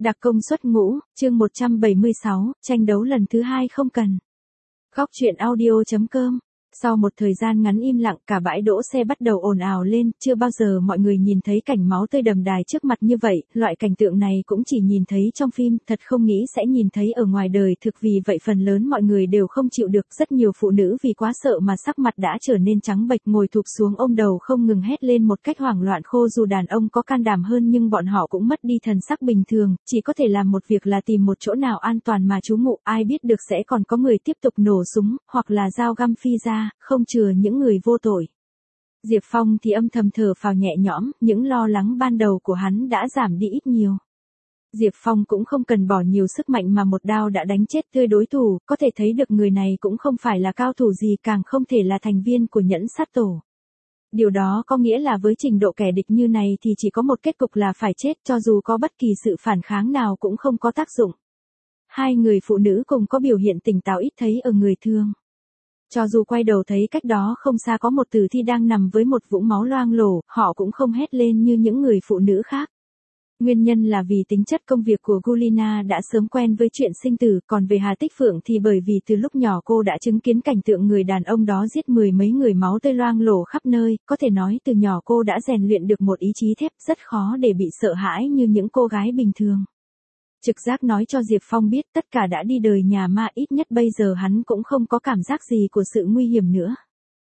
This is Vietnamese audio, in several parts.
Đặc công xuất ngũ, chương 176, tranh đấu lần thứ 2 không cần. Góc truyện audio.com. Sau một thời gian ngắn im lặng, cả bãi đỗ xe bắt đầu ồn ào lên, chưa bao giờ mọi người nhìn thấy cảnh máu tươi đầm đài trước mặt như vậy, loại cảnh tượng này cũng chỉ nhìn thấy trong phim, thật không nghĩ sẽ nhìn thấy ở ngoài đời thực, vì vậy phần lớn mọi người đều không chịu được, rất nhiều phụ nữ vì quá sợ mà sắc mặt đã trở nên trắng bệch, ngồi thụp xuống ôm đầu không ngừng hét lên một cách hoảng loạn. Khô dù đàn ông có can đảm hơn nhưng bọn họ cũng mất đi thần sắc bình thường, chỉ có thể làm một việc là tìm một chỗ nào an toàn mà trú ngụ, ai biết được sẽ còn có người tiếp tục nổ súng, hoặc là dao găm phi ra, không chừa những người vô tội. Diệp Phong thì âm thầm thở phào nhẹ nhõm, những lo lắng ban đầu của hắn đã giảm đi ít nhiều. Diệp Phong cũng không cần bỏ nhiều sức mạnh mà một đao đã đánh chết tươi đối thủ, có thể thấy được người này cũng không phải là cao thủ gì, càng không thể là thành viên của nhẫn sát tổ. Điều đó có nghĩa là với trình độ kẻ địch như này thì chỉ có một kết cục là phải chết, cho dù có bất kỳ sự phản kháng nào cũng không có tác dụng. Hai người phụ nữ cùng có biểu hiện tỉnh táo ít thấy ở người thương. Cho dù quay đầu thấy cách đó không xa có một tử thi đang nằm với một vũng máu loang lổ, họ cũng không hét lên như những người phụ nữ khác. Nguyên nhân là vì tính chất công việc của Gulina đã sớm quen với chuyện sinh tử, còn về Hà Tích Phượng thì bởi vì từ lúc nhỏ cô đã chứng kiến cảnh tượng người đàn ông đó giết mười mấy người, máu tươi loang lổ khắp nơi, có thể nói từ nhỏ cô đã rèn luyện được một ý chí thép, rất khó để bị sợ hãi như những cô gái bình thường. Trực giác nói cho Diệp Phong biết tất cả đã đi đời nhà ma, ít nhất bây giờ hắn cũng không có cảm giác gì của sự nguy hiểm nữa.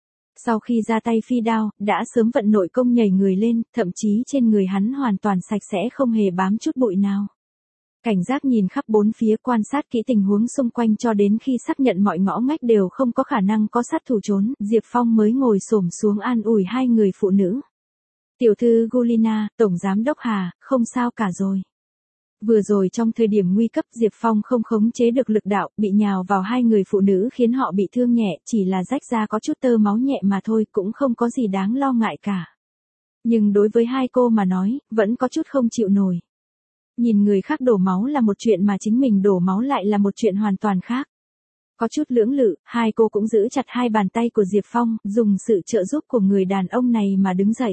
Sau khi ra tay phi đao, đã sớm vận nội công nhảy người lên, thậm chí trên người hắn hoàn toàn sạch sẽ không hề bám chút bụi nào. Cảnh giác nhìn khắp bốn phía, quan sát kỹ tình huống xung quanh cho đến khi xác nhận mọi ngõ ngách đều không có khả năng có sát thủ trốn, Diệp Phong mới ngồi xổm xuống an ủi hai người phụ nữ. Tiểu thư Gulina, Tổng Giám Đốc Hà, không sao cả rồi. Vừa rồi trong thời điểm nguy cấp Diệp Phong không khống chế được lực đạo, bị nhào vào hai người phụ nữ khiến họ bị thương nhẹ, chỉ là rách ra có chút tơ máu nhẹ mà thôi, cũng không có gì đáng lo ngại cả. Nhưng đối với hai cô mà nói, vẫn có chút không chịu nổi. Nhìn người khác đổ máu là một chuyện mà chính mình đổ máu lại là một chuyện hoàn toàn khác. Có chút lưỡng lự, hai cô cũng giữ chặt hai bàn tay của Diệp Phong, dùng sự trợ giúp của người đàn ông này mà đứng dậy.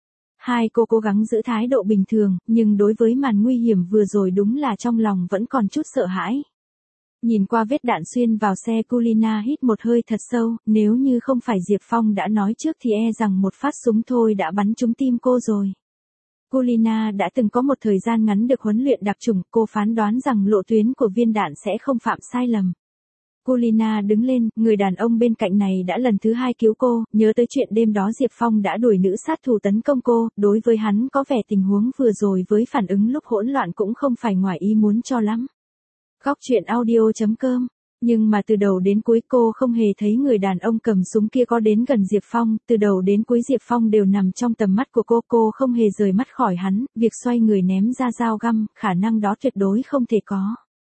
Hai cô cố gắng giữ thái độ bình thường, nhưng đối với màn nguy hiểm vừa rồi đúng là trong lòng vẫn còn chút sợ hãi. Nhìn qua vết đạn xuyên vào xe, Gulina hít một hơi thật sâu, nếu như không phải Diệp Phong đã nói trước thì e rằng một phát súng thôi đã bắn trúng tim cô rồi. Gulina đã từng có một thời gian ngắn được huấn luyện đặc chủng, cô phán đoán rằng lộ tuyến của viên đạn sẽ không phạm sai lầm. Gulina đứng lên, người đàn ông bên cạnh này đã lần thứ hai cứu cô, nhớ tới chuyện đêm đó Diệp Phong đã đuổi nữ sát thủ tấn công cô, đối với hắn có vẻ tình huống vừa rồi với phản ứng lúc hỗn loạn cũng không phải ngoài ý muốn cho lắm. Góc truyện audio.com. Nhưng mà từ đầu đến cuối cô không hề thấy người đàn ông cầm súng kia có đến gần Diệp Phong, từ đầu đến cuối Diệp Phong đều nằm trong tầm mắt của cô không hề rời mắt khỏi hắn, việc xoay người ném ra dao găm, khả năng đó tuyệt đối không thể có.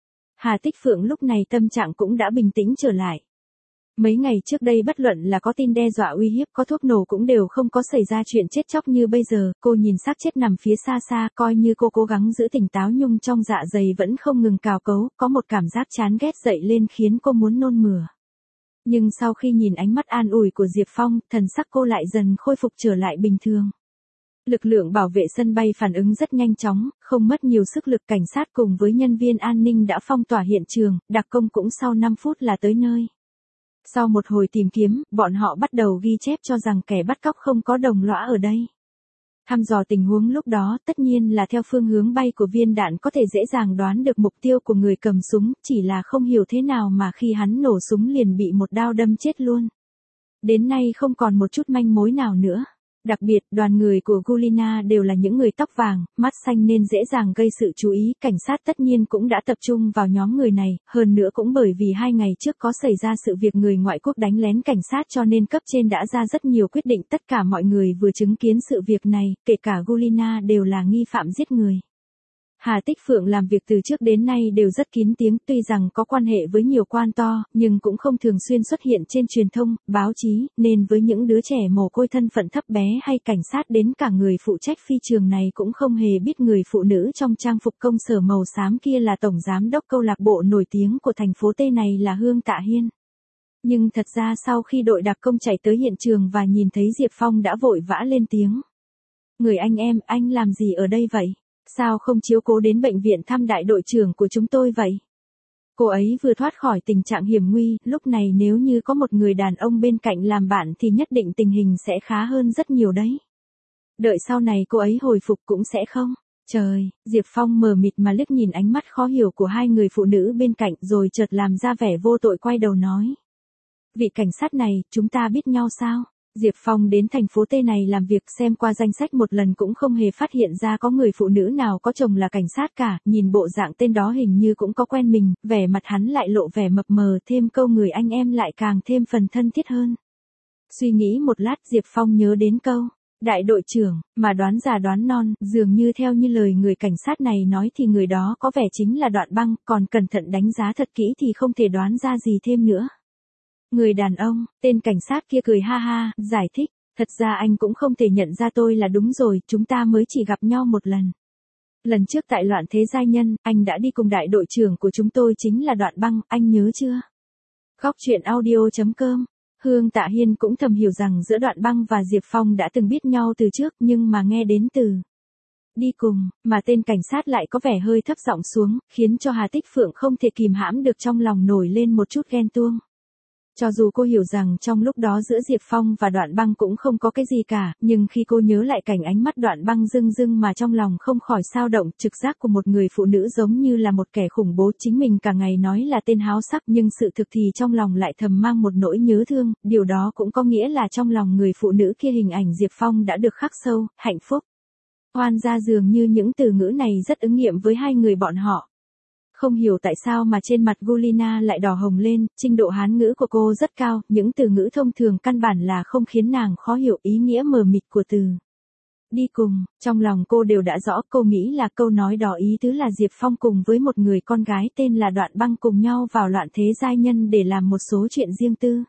Hà Tích Phượng lúc này tâm trạng cũng đã bình tĩnh trở lại. Mấy ngày trước đây bất luận là có tin đe dọa uy hiếp, có thuốc nổ cũng đều không có xảy ra chuyện chết chóc như bây giờ, cô nhìn xác chết nằm phía xa xa, coi như cô cố gắng giữ tỉnh táo nhưng trong dạ dày vẫn không ngừng cào cấu, có một cảm giác chán ghét dậy lên khiến cô muốn nôn mửa. Nhưng sau khi nhìn ánh mắt an ủi của Diệp Phong, thần sắc cô lại dần khôi phục trở lại bình thường. Lực lượng bảo vệ sân bay phản ứng rất nhanh chóng, không mất nhiều sức lực, cảnh sát cùng với nhân viên an ninh đã phong tỏa hiện trường, đặc công cũng sau 5 phút là tới nơi. Sau một hồi tìm kiếm, bọn họ bắt đầu ghi chép cho rằng kẻ bắt cóc không có đồng lõa ở đây. Thăm dò tình huống lúc đó, tất nhiên là theo phương hướng bay của viên đạn có thể dễ dàng đoán được mục tiêu của người cầm súng, chỉ là không hiểu thế nào mà khi hắn nổ súng liền bị một đao đâm chết luôn. Đến nay không còn một chút manh mối nào nữa. Đặc biệt, đoàn người của Gulina đều là những người tóc vàng, mắt xanh nên dễ dàng gây sự chú ý, cảnh sát tất nhiên cũng đã tập trung vào nhóm người này, hơn nữa cũng bởi vì 2 ngày trước có xảy ra sự việc người ngoại quốc đánh lén cảnh sát cho nên cấp trên đã ra rất nhiều quyết định, tất cả mọi người vừa chứng kiến sự việc này, kể cả Gulina đều là nghi phạm giết người. Hà Tích Phượng làm việc từ trước đến nay đều rất kín tiếng, tuy rằng có quan hệ với nhiều quan to, nhưng cũng không thường xuyên xuất hiện trên truyền thông, báo chí, nên với những đứa trẻ mồ côi thân phận thấp bé hay cảnh sát đến cả người phụ trách phi trường này cũng không hề biết người phụ nữ trong trang phục công sở màu xám kia là tổng giám đốc câu lạc bộ nổi tiếng của thành phố T này là Hương Tạ Hiên. Nhưng thật ra sau khi đội đặc công chạy tới hiện trường và nhìn thấy Diệp Phong đã vội vã lên tiếng. Người anh em, anh làm gì ở đây vậy? Sao không chiếu cố đến bệnh viện thăm đại đội trưởng của chúng tôi vậy? Cô ấy vừa thoát khỏi tình trạng hiểm nguy, lúc này nếu như có một người đàn ông bên cạnh làm bạn thì nhất định tình hình sẽ khá hơn rất nhiều đấy. Đợi sau này cô ấy hồi phục cũng sẽ không. Trời, Diệp Phong mờ mịt mà liếc nhìn ánh mắt khó hiểu của hai người phụ nữ bên cạnh rồi chợt làm ra vẻ vô tội quay đầu nói. Vị cảnh sát này, chúng ta biết nhau sao? Diệp Phong đến thành phố T này làm việc, xem qua danh sách một lần cũng không hề phát hiện ra có người phụ nữ nào có chồng là cảnh sát cả, nhìn bộ dạng tên đó hình như cũng có quen mình, vẻ mặt hắn lại lộ vẻ mập mờ, thêm câu người anh em lại càng thêm phần thân thiết hơn. Suy nghĩ một lát Diệp Phong nhớ đến câu, đại đội trưởng, mà đoán già đoán non, dường như theo như lời người cảnh sát này nói thì người đó có vẻ chính là Đoạn Băng, còn cẩn thận đánh giá thật kỹ thì không thể đoán ra gì thêm nữa. Người đàn ông, tên cảnh sát kia cười ha ha, giải thích, thật ra anh cũng không thể nhận ra tôi là đúng rồi, chúng ta mới chỉ gặp nhau một lần. Lần trước tại Loạn Thế Giai Nhân, anh đã đi cùng đại đội trưởng của chúng tôi chính là Đoạn Băng, anh nhớ chưa? Khóc chuyện audio.com. Hương Tạ Hiên cũng thầm hiểu rằng giữa Đoạn Băng và Diệp Phong đã từng biết nhau từ trước, nhưng mà nghe đến từ đi cùng, mà tên cảnh sát lại có vẻ hơi thấp giọng xuống, khiến cho Hà Tích Phượng không thể kìm hãm được trong lòng nổi lên một chút ghen tuông. Cho dù cô hiểu rằng trong lúc đó giữa Diệp Phong và Đoạn Băng cũng không có cái gì cả, nhưng khi cô nhớ lại cảnh ánh mắt Đoạn Băng rưng rưng mà trong lòng không khỏi xao động, trực giác của một người phụ nữ giống như là một kẻ khủng bố, chính mình cả ngày nói là tên háo sắc nhưng sự thực thì trong lòng lại thầm mang một nỗi nhớ thương, điều đó cũng có nghĩa là trong lòng người phụ nữ kia hình ảnh Diệp Phong đã được khắc sâu, hạnh phúc. Oan ra dường như những từ ngữ này rất ứng nghiệm với hai người bọn họ. Không hiểu tại sao mà trên mặt Gulina lại đỏ hồng lên, trình độ Hán ngữ của cô rất cao, những từ ngữ thông thường căn bản là không khiến nàng khó hiểu ý nghĩa mờ mịt của từ đi cùng, trong lòng cô đều đã rõ, cô nghĩ là câu nói đó ý tứ là Diệp Phong cùng với một người con gái tên là Đoạn Băng cùng nhau vào Loạn Thế Giai Nhân để làm một số chuyện riêng tư.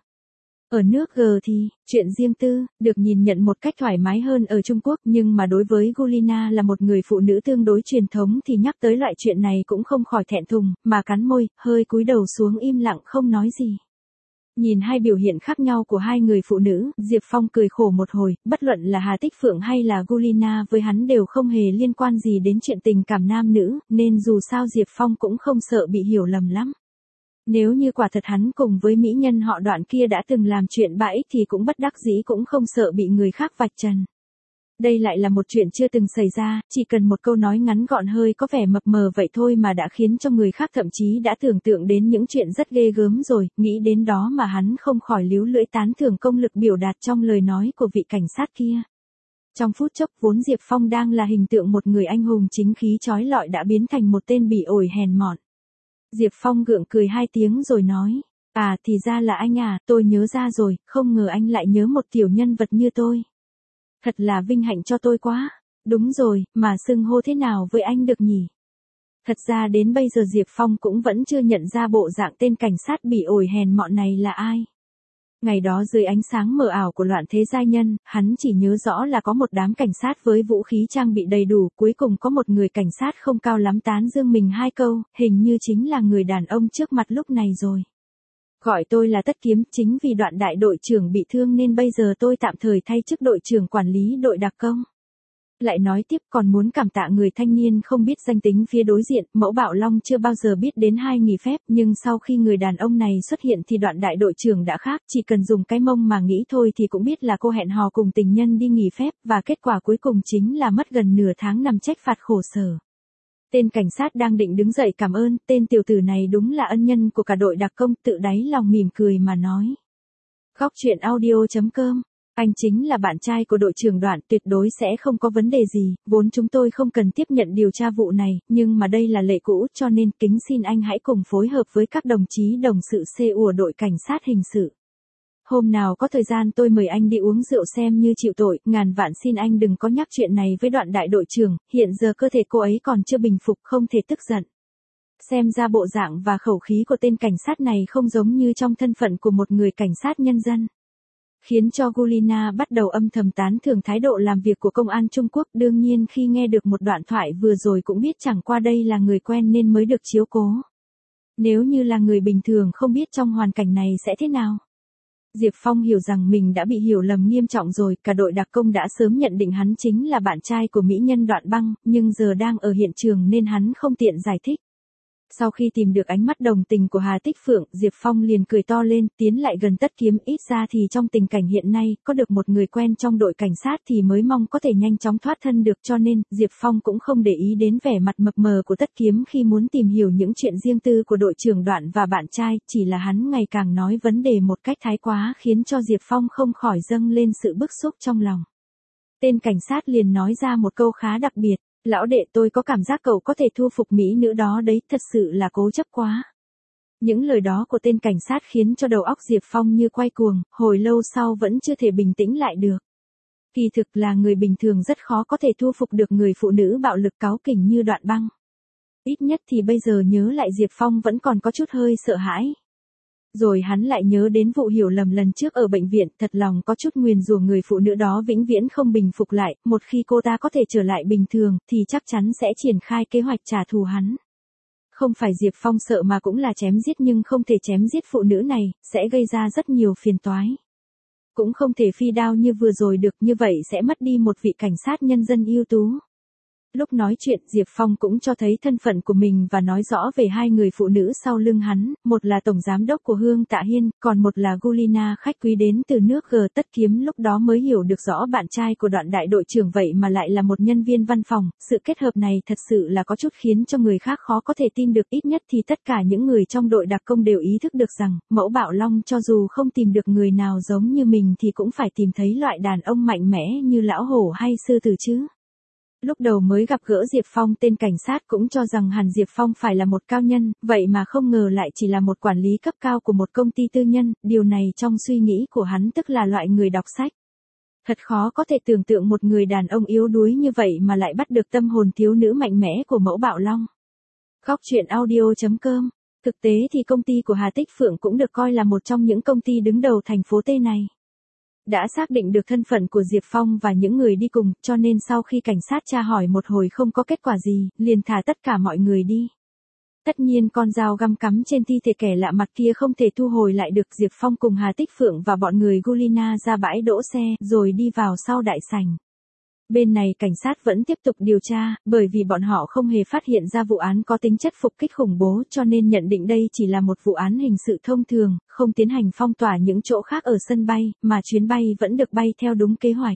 Ở nước G thì, chuyện riêng tư, được nhìn nhận một cách thoải mái hơn ở Trung Quốc, nhưng mà đối với Gulina là một người phụ nữ tương đối truyền thống thì nhắc tới loại chuyện này cũng không khỏi thẹn thùng, mà cắn môi, hơi cúi đầu xuống im lặng không nói gì. Nhìn hai biểu hiện khác nhau của hai người phụ nữ, Diệp Phong cười khổ một hồi, bất luận là Hà Tích Phượng hay là Gulina với hắn đều không hề liên quan gì đến chuyện tình cảm nam nữ, nên dù sao Diệp Phong cũng không sợ bị hiểu lầm lắm. Nếu như quả thật hắn cùng với mỹ nhân họ Đoạn kia đã từng làm chuyện bãi thì cũng bất đắc dĩ cũng không sợ bị người khác vạch trần. Đây lại là một chuyện chưa từng xảy ra, chỉ cần một câu nói ngắn gọn hơi có vẻ mập mờ vậy thôi mà đã khiến cho người khác thậm chí đã tưởng tượng đến những chuyện rất ghê gớm rồi, nghĩ đến đó mà hắn không khỏi líu lưỡi tán thưởng công lực biểu đạt trong lời nói của vị cảnh sát kia. Trong phút chốc vốn Diệp Phong đang là hình tượng một người anh hùng chính khí chói lọi đã biến thành một tên bỉ ổi hèn mọn. Diệp Phong gượng cười hai tiếng rồi nói, à thì ra là anh à, tôi nhớ ra rồi, không ngờ anh lại nhớ một tiểu nhân vật như tôi. Thật là vinh hạnh cho tôi quá, đúng rồi, mà xưng hô thế nào với anh được nhỉ? Thật ra đến bây giờ Diệp Phong cũng vẫn chưa nhận ra bộ dạng tên cảnh sát bỉ ổi hèn mọn này là ai. Ngày đó dưới ánh sáng mờ ảo của Loạn Thế Giai Nhân, hắn chỉ nhớ rõ là có một đám cảnh sát với vũ khí trang bị đầy đủ, cuối cùng có một người cảnh sát không cao lắm tán dương mình hai câu, hình như chính là người đàn ông trước mặt lúc này rồi. Gọi tôi là Tất Kiếm, chính vì Đoạn đại đội trưởng bị thương nên bây giờ tôi tạm thời thay chức đội trưởng quản lý đội đặc công. Lại nói tiếp còn muốn cảm tạ người thanh niên không biết danh tính phía đối diện, Mẫu Bảo Long chưa bao giờ biết đến hai nghỉ phép, nhưng sau khi người đàn ông này xuất hiện thì Đoạn đại đội trưởng đã khác, chỉ cần dùng cái mông mà nghĩ thôi thì cũng biết là cô hẹn hò cùng tình nhân đi nghỉ phép, và kết quả cuối cùng chính là mất gần nửa tháng nằm trách phạt khổ sở. Tên cảnh sát đang định đứng dậy cảm ơn, tên tiểu tử này đúng là ân nhân của cả đội đặc công, tự đáy lòng mỉm cười mà nói. Khóc chuyện audio.com. Anh chính là bạn trai của đội trưởng Đoạn, tuyệt đối sẽ không có vấn đề gì, vốn chúng tôi không cần tiếp nhận điều tra vụ này, nhưng mà đây là lệ cũ cho nên kính xin anh hãy cùng phối hợp với các đồng chí đồng sự C của đội cảnh sát hình sự. Hôm nào có thời gian tôi mời anh đi uống rượu xem như chịu tội, ngàn vạn xin anh đừng có nhắc chuyện này với Đoạn đại đội trưởng, hiện giờ cơ thể cô ấy còn chưa bình phục không thể tức giận. Xem ra bộ dạng và khẩu khí của tên cảnh sát này không giống như trong thân phận của một người cảnh sát nhân dân. Khiến cho Gulina bắt đầu âm thầm tán thưởng thái độ làm việc của công an Trung Quốc, đương nhiên khi nghe được một đoạn thoại vừa rồi cũng biết chẳng qua đây là người quen nên mới được chiếu cố. Nếu như là người bình thường không biết trong hoàn cảnh này sẽ thế nào. Diệp Phong hiểu rằng mình đã bị hiểu lầm nghiêm trọng rồi, cả đội đặc công đã sớm nhận định hắn chính là bạn trai của mỹ nhân Đoạn Băng, nhưng giờ đang ở hiện trường nên hắn không tiện giải thích. Sau khi tìm được ánh mắt đồng tình của Hà Tích Phượng, Diệp Phong liền cười to lên, tiến lại gần Tất Kiếm, ít ra thì trong tình cảnh hiện nay, có được một người quen trong đội cảnh sát thì mới mong có thể nhanh chóng thoát thân được, cho nên, Diệp Phong cũng không để ý đến vẻ mặt mập mờ của Tất Kiếm khi muốn tìm hiểu những chuyện riêng tư của đội trưởng Đoạn và bạn trai, chỉ là hắn ngày càng nói vấn đề một cách thái quá khiến cho Diệp Phong không khỏi dâng lên sự bức xúc trong lòng. Tên cảnh sát liền nói ra một câu khá đặc biệt. Lão đệ, tôi có cảm giác cậu có thể thu phục mỹ nữ đó đấy, thật sự là cố chấp quá. Những lời đó của tên cảnh sát khiến cho đầu óc Diệp Phong như quay cuồng, hồi lâu sau vẫn chưa thể bình tĩnh lại được. Kỳ thực là người bình thường rất khó có thể thu phục được người phụ nữ bạo lực cáu kỉnh như Đoạn Băng. Ít nhất thì bây giờ nhớ lại Diệp Phong vẫn còn có chút hơi sợ hãi. Rồi hắn lại nhớ đến vụ hiểu lầm lần trước ở bệnh viện, thật lòng có chút nguyền rủa người phụ nữ đó vĩnh viễn không bình phục lại, một khi cô ta có thể trở lại bình thường, thì chắc chắn sẽ triển khai kế hoạch trả thù hắn. Không phải Diệp Phong sợ mà cũng là chém giết, nhưng không thể chém giết phụ nữ này, sẽ gây ra rất nhiều phiền toái. Cũng không thể phi đao như vừa rồi được, như vậy sẽ mất đi một vị cảnh sát nhân dân ưu tú. Lúc nói chuyện, Diệp Phong cũng cho thấy thân phận của mình và nói rõ về hai người phụ nữ sau lưng hắn, một là tổng giám đốc của Hương Tạ Hiên, còn một là Gulina, khách quý đến từ nước G. Tất Kiếm lúc đó mới hiểu được rõ bạn trai của Đoạn đại đội trưởng vậy mà lại là một nhân viên văn phòng, sự kết hợp này thật sự là có chút khiến cho người khác khó có thể tin được, ít nhất thì tất cả những người trong đội đặc công đều ý thức được rằng, Mẫu Bạo Long cho dù không tìm được người nào giống như mình thì cũng phải tìm thấy loại đàn ông mạnh mẽ như lão hổ hay sư tử chứ. Lúc đầu mới gặp gỡ Diệp Phong, tên cảnh sát cũng cho rằng hẳn Diệp Phong phải là một cao nhân, vậy mà không ngờ lại chỉ là một quản lý cấp cao của một công ty tư nhân, điều này trong suy nghĩ của hắn tức là loại người đọc sách. Thật khó có thể tưởng tượng một người đàn ông yếu đuối như vậy mà lại bắt được tâm hồn thiếu nữ mạnh mẽ của Mẫu Bạo Long. Góc truyện audio.com. Thực tế thì công ty của Hà Tích Phượng cũng được coi là một trong những công ty đứng đầu thành phố T này. Đã xác định được thân phận của Diệp Phong và những người đi cùng, cho nên sau khi cảnh sát tra hỏi một hồi không có kết quả gì, liền thả tất cả mọi người đi. Tất nhiên con dao găm cắm trên thi thể kẻ lạ mặt kia không thể thu hồi lại được. Diệp Phong cùng Hà Tích Phượng và bọn người Gulina ra bãi đỗ xe, rồi đi vào sau đại sảnh. Bên này cảnh sát vẫn tiếp tục điều tra, bởi vì bọn họ không hề phát hiện ra vụ án có tính chất phục kích khủng bố, cho nên nhận định đây chỉ là một vụ án hình sự thông thường, không tiến hành phong tỏa những chỗ khác ở sân bay, mà chuyến bay vẫn được bay theo đúng kế hoạch.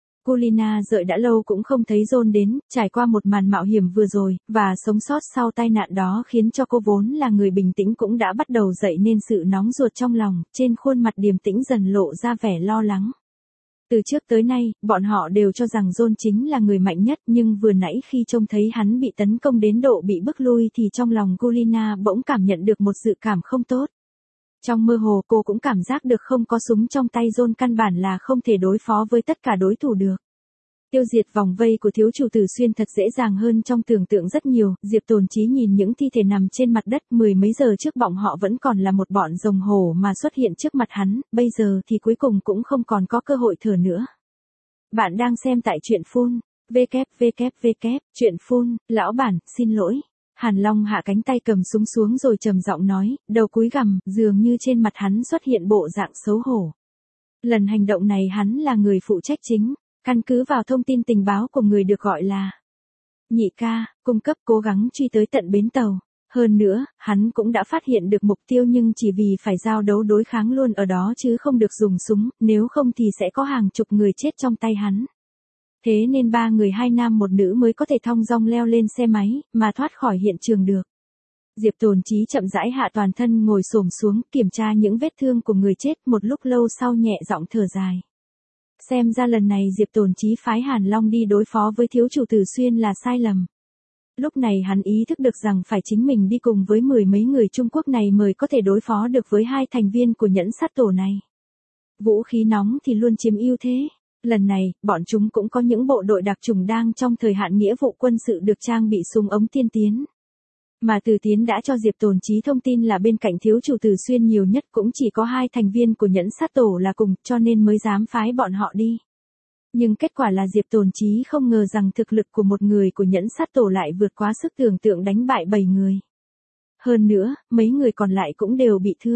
Gulina đợi đã lâu cũng không thấy John đến, trải qua một màn mạo hiểm vừa rồi, và sống sót sau tai nạn đó khiến cho cô vốn là người bình tĩnh cũng đã bắt đầu dậy nên sự nóng ruột trong lòng, trên khuôn mặt điềm tĩnh dần lộ ra vẻ lo lắng. Từ trước tới nay, bọn họ đều cho rằng John chính là người mạnh nhất, nhưng vừa nãy khi trông thấy hắn bị tấn công đến độ bị bức lui thì trong lòng Gulina bỗng cảm nhận được một dự cảm không tốt. Trong mơ hồ cô cũng cảm giác được không có súng trong tay John căn bản là không thể đối phó với tất cả đối thủ được. Tiêu diệt vòng vây của thiếu chủ Tử Xuyên thật dễ dàng hơn trong tưởng tượng rất nhiều. Diệp Tồn Chí nhìn những thi thể nằm trên mặt đất, mười mấy giờ trước bọn họ vẫn còn là một bọn rồng hổ mà xuất hiện trước mặt hắn, bây giờ thì cuối cùng cũng không còn có cơ hội thở nữa. Bạn đang xem tại truyện phun, truyện phun, lão bản, xin lỗi. Hàn Long hạ cánh tay cầm súng xuống rồi trầm giọng nói, đầu cúi gằm, dường như trên mặt hắn xuất hiện bộ dạng xấu hổ. Lần hành động này hắn là người phụ trách chính. Căn cứ vào thông tin tình báo của người được gọi là Nhị Ca, cung cấp cố gắng truy tới tận bến tàu. Hơn nữa, hắn cũng đã phát hiện được mục tiêu nhưng chỉ vì phải giao đấu đối kháng luôn ở đó chứ không được dùng súng, nếu không thì sẽ có hàng chục người chết trong tay hắn. Thế nên 3 người 2 nam 1 nữ mới có thể thong dong leo lên xe máy, mà thoát khỏi hiện trường được. Diệp Tồn Chí chậm rãi hạ toàn thân ngồi xổm xuống, kiểm tra những vết thương của người chết, một lúc lâu sau nhẹ giọng thở dài. Xem ra lần này Diệp Tồn Chí phái Hàn Long đi đối phó với thiếu chủ Tử Xuyên là sai lầm. Lúc này hắn ý thức được rằng phải chính mình đi cùng với mười mấy người Trung Quốc này mới có thể đối phó được với 2 thành viên của nhẫn sát tổ này. Vũ khí nóng thì luôn chiếm ưu thế. Lần này, bọn chúng cũng có những bộ đội đặc chủng đang trong thời hạn nghĩa vụ quân sự được trang bị súng ống tiên tiến. Mà Từ Tiến đã cho Diệp Tồn Chí thông tin là bên cạnh thiếu chủ Tử Xuyên nhiều nhất cũng chỉ có 2 thành viên của nhẫn sát tổ là cùng, cho nên mới dám phái bọn họ đi. Nhưng kết quả là Diệp Tồn Chí không ngờ rằng thực lực của một người của nhẫn sát tổ lại vượt quá sức tưởng tượng đánh bại 7 người. Hơn nữa, mấy người còn lại cũng đều bị thương.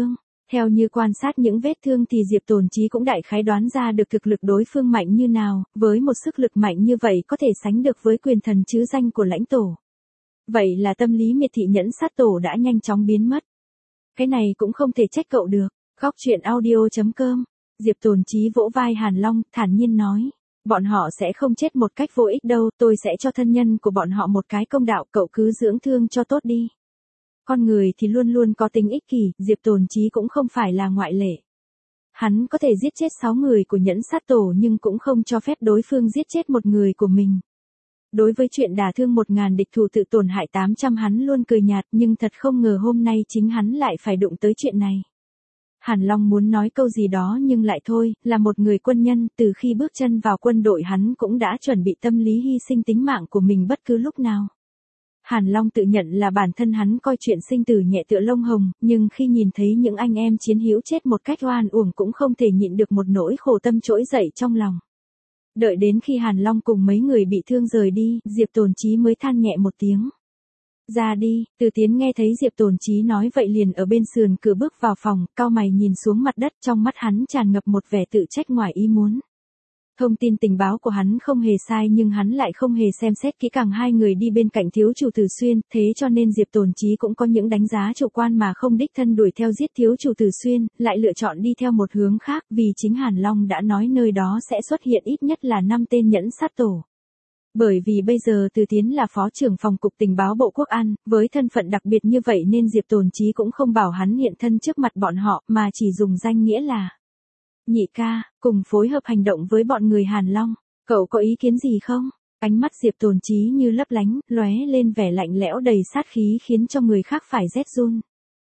Theo như quan sát những vết thương thì Diệp Tồn Chí cũng đại khái đoán ra được thực lực đối phương mạnh như nào, với một sức lực mạnh như vậy có thể sánh được với quyền thần chứ danh của lãnh tổ. Vậy là tâm lý miệt thị nhẫn sát tổ đã nhanh chóng biến mất. Cái này cũng không thể trách cậu được. Góc truyện audio.com. Diệp Tồn Chí vỗ vai Hàn Long, thản nhiên nói. Bọn họ sẽ không chết một cách vô ích đâu, tôi sẽ cho thân nhân của bọn họ một cái công đạo, cậu cứ dưỡng thương cho tốt đi. Con người thì luôn luôn có tính ích kỷ, Diệp Tồn Chí cũng không phải là ngoại lệ. Hắn có thể giết chết 6 người của nhẫn sát tổ nhưng cũng không cho phép đối phương giết chết một người của mình. Đối với chuyện đả thương 1000 địch thủ tự tổn hại 800 hắn luôn cười nhạt, nhưng thật không ngờ hôm nay chính hắn lại phải đụng tới chuyện này. Hàn Long muốn nói câu gì đó nhưng lại thôi, là một người quân nhân, từ khi bước chân vào quân đội hắn cũng đã chuẩn bị tâm lý hy sinh tính mạng của mình bất cứ lúc nào. Hàn Long tự nhận là bản thân hắn coi chuyện sinh tử nhẹ tựa lông hồng, nhưng khi nhìn thấy những anh em chiến hữu chết một cách oan uổng cũng không thể nhịn được một nỗi khổ tâm trỗi dậy trong lòng. Đợi đến khi Hàn Long cùng mấy người bị thương rời đi, Diệp Tồn Chí mới than nhẹ một tiếng. Ra đi, Từ Tiến nghe thấy Diệp Tồn Chí nói vậy liền ở bên sườn cửa bước vào phòng, cau mày nhìn xuống mặt đất, trong mắt hắn tràn ngập một vẻ tự trách ngoài ý muốn. Thông tin tình báo của hắn không hề sai nhưng hắn lại không hề xem xét kỹ càng hai người đi bên cạnh thiếu chủ Từ Xuyên, thế cho nên Diệp Tồn Chí cũng có những đánh giá chủ quan mà không đích thân đuổi theo giết thiếu chủ Từ Xuyên, lại lựa chọn đi theo một hướng khác vì chính Hàn Long đã nói nơi đó sẽ xuất hiện ít nhất là 5 tên nhẫn sát tổ. Bởi vì bây giờ Từ Tiến là phó trưởng phòng cục tình báo Bộ Quốc an, với thân phận đặc biệt như vậy nên Diệp Tồn Chí cũng không bảo hắn hiện thân trước mặt bọn họ mà chỉ dùng danh nghĩa là Nhị ca, cùng phối hợp hành động với bọn người Hàn Long. Cậu có ý kiến gì không? Ánh mắt Diệp Tồn Chí như lấp lánh, lóe lên vẻ lạnh lẽo đầy sát khí khiến cho người khác phải rét run.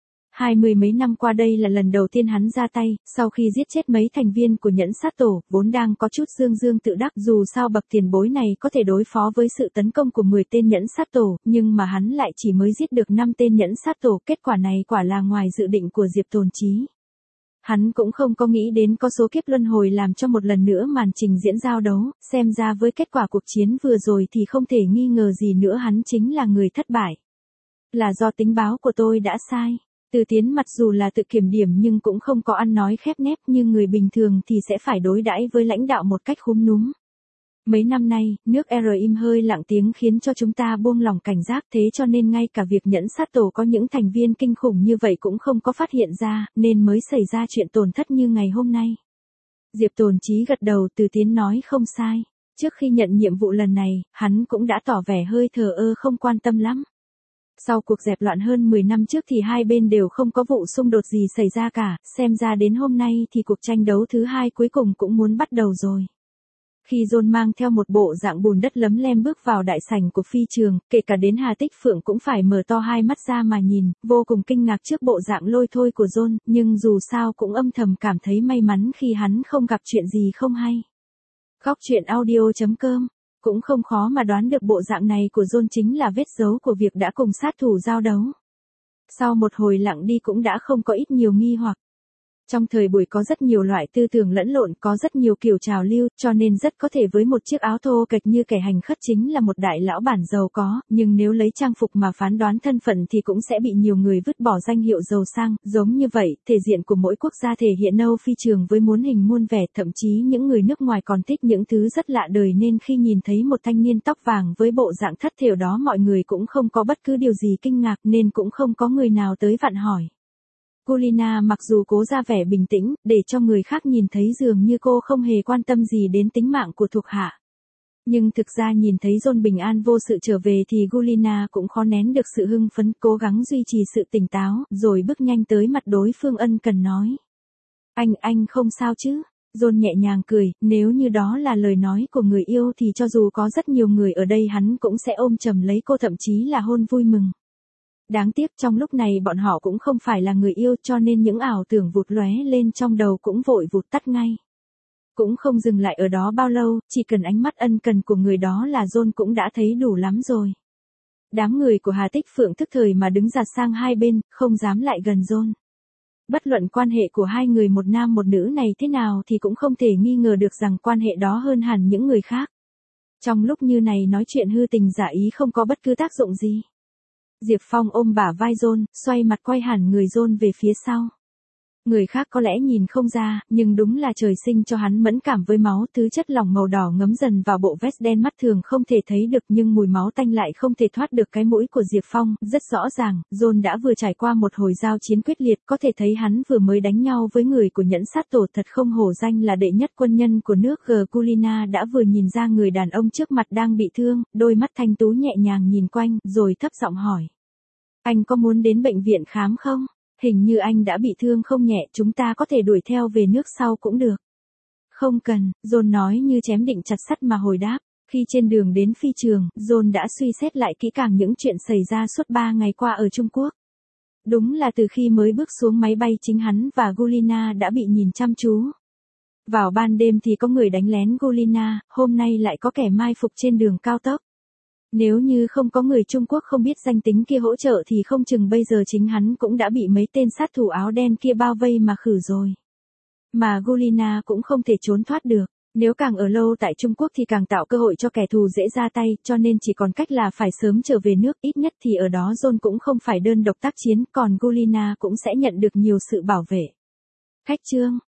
20 mấy năm qua đây là lần đầu tiên hắn ra tay, sau khi giết chết mấy thành viên của nhẫn sát tổ, vốn đang có chút dương dương tự đắc dù sao bậc tiền bối này có thể đối phó với sự tấn công của 10 tên nhẫn sát tổ, nhưng mà hắn lại chỉ mới giết được 5 tên nhẫn sát tổ, kết quả này quả là ngoài dự định của Diệp Tồn Chí. Hắn cũng không có nghĩ đến có số kiếp luân hồi làm cho một lần nữa màn trình diễn giao đấu, xem ra với kết quả cuộc chiến vừa rồi thì không thể nghi ngờ gì nữa hắn chính là người thất bại. Là do tính báo của tôi đã sai. Từ Tiến mặc dù là tự kiểm điểm nhưng cũng không có ăn nói khép nép như người bình thường thì sẽ phải đối đãi với lãnh đạo một cách khúm núm. Mấy năm nay, nước R im hơi lặng tiếng khiến cho chúng ta buông lỏng cảnh giác thế cho nên ngay cả việc nhẫn sát tổ có những thành viên kinh khủng như vậy cũng không có phát hiện ra, nên mới xảy ra chuyện tổn thất như ngày hôm nay. Diệp Tồn Chí gật đầu, Từ Tiến nói không sai. Trước khi nhận nhiệm vụ lần này, hắn cũng đã tỏ vẻ hơi thờ ơ không quan tâm lắm. Sau cuộc dẹp loạn hơn 10 năm trước thì hai bên đều không có vụ xung đột gì xảy ra cả, xem ra đến hôm nay thì cuộc tranh đấu thứ hai cuối cùng cũng muốn bắt đầu rồi. Khi John mang theo một bộ dạng bùn đất lấm lem bước vào đại sảnh của phi trường, kể cả đến Hà Tích Phượng cũng phải mở to hai mắt ra mà nhìn, vô cùng kinh ngạc trước bộ dạng lôi thôi của John, nhưng dù sao cũng âm thầm cảm thấy may mắn khi hắn không gặp chuyện gì không hay. Góc truyện audio.com. Cũng không khó mà đoán được bộ dạng này của John chính là vết dấu của việc đã cùng sát thủ giao đấu. Sau một hồi lặng đi cũng đã không có ít nhiều nghi hoặc. Trong thời buổi có rất nhiều loại tư tưởng lẫn lộn, có rất nhiều kiểu trào lưu, cho nên rất có thể với một chiếc áo thô kệch như kẻ hành khất chính là một đại lão bản giàu có, nhưng nếu lấy trang phục mà phán đoán thân phận thì cũng sẽ bị nhiều người vứt bỏ danh hiệu giàu sang, giống như vậy, thể diện của mỗi quốc gia thể hiện Âu phi trường với muôn hình muôn vẻ, thậm chí những người nước ngoài còn thích những thứ rất lạ đời nên khi nhìn thấy một thanh niên tóc vàng với bộ dạng thất thểu đó mọi người cũng không có bất cứ điều gì kinh ngạc nên cũng không có người nào tới vặn hỏi. Gulina mặc dù cố ra vẻ bình tĩnh, để cho người khác nhìn thấy dường như cô không hề quan tâm gì đến tính mạng của thuộc hạ. Nhưng thực ra nhìn thấy John bình an vô sự trở về thì Gulina cũng khó nén được sự hưng phấn, cố gắng duy trì sự tỉnh táo, rồi bước nhanh tới mặt đối phương ân cần nói. Anh không sao chứ? John nhẹ nhàng cười, nếu như đó là lời nói của người yêu thì cho dù có rất nhiều người ở đây hắn cũng sẽ ôm chầm lấy cô thậm chí là hôn vui mừng. Đáng tiếc trong lúc này bọn họ cũng không phải là người yêu cho nên những ảo tưởng vụt lóe lên trong đầu cũng vội vụt tắt ngay. Cũng không dừng lại ở đó bao lâu, chỉ cần ánh mắt ân cần của người đó là John cũng đã thấy đủ lắm rồi. Đám người của Hà Tích Phượng thức thời mà đứng giạt sang hai bên, không dám lại gần John. Bất luận quan hệ của hai người một nam một nữ này thế nào thì cũng không thể nghi ngờ được rằng quan hệ đó hơn hẳn những người khác. Trong lúc như này nói chuyện hư tình giả ý không có bất cứ tác dụng gì. Diệp Phong ôm bả vai John, xoay mặt quay hẳn người John về phía sau. Người khác có lẽ nhìn không ra, nhưng đúng là trời sinh cho hắn mẫn cảm với máu, thứ chất lỏng màu đỏ ngấm dần vào bộ vest đen mắt thường không thể thấy được, nhưng mùi máu tanh lại không thể thoát được cái mũi của Diệp Phong. Rất rõ ràng, John đã vừa trải qua một hồi giao chiến quyết liệt, có thể thấy hắn vừa mới đánh nhau với người của nhẫn sát tổ, thật không hổ danh là đệ nhất quân nhân của nước G. Gulina đã vừa nhìn ra người đàn ông trước mặt đang bị thương, đôi mắt thanh tú nhẹ nhàng nhìn quanh, rồi thấp giọng hỏi. Anh có muốn đến bệnh viện khám không? Hình như anh đã bị thương không nhẹ, chúng ta có thể đuổi theo về nước sau cũng được. Không cần, John nói như chém định chặt sắt mà hồi đáp. Khi trên đường đến phi trường, John đã suy xét lại kỹ càng những chuyện xảy ra suốt 3 ngày qua ở Trung Quốc. Đúng là từ khi mới bước xuống máy bay chính hắn và Gulina đã bị nhìn chăm chú. Vào ban đêm thì có người đánh lén Gulina, hôm nay lại có kẻ mai phục trên đường cao tốc. Nếu như không có người Trung Quốc không biết danh tính kia hỗ trợ thì không chừng bây giờ chính hắn cũng đã bị mấy tên sát thủ áo đen kia bao vây mà khử rồi. Mà Gulina cũng không thể trốn thoát được. Nếu càng ở lâu tại Trung Quốc thì càng tạo cơ hội cho kẻ thù dễ ra tay, cho nên chỉ còn cách là phải sớm trở về nước, ít nhất thì ở đó John cũng không phải đơn độc tác chiến, còn Gulina cũng sẽ nhận được nhiều sự bảo vệ. Khách trương,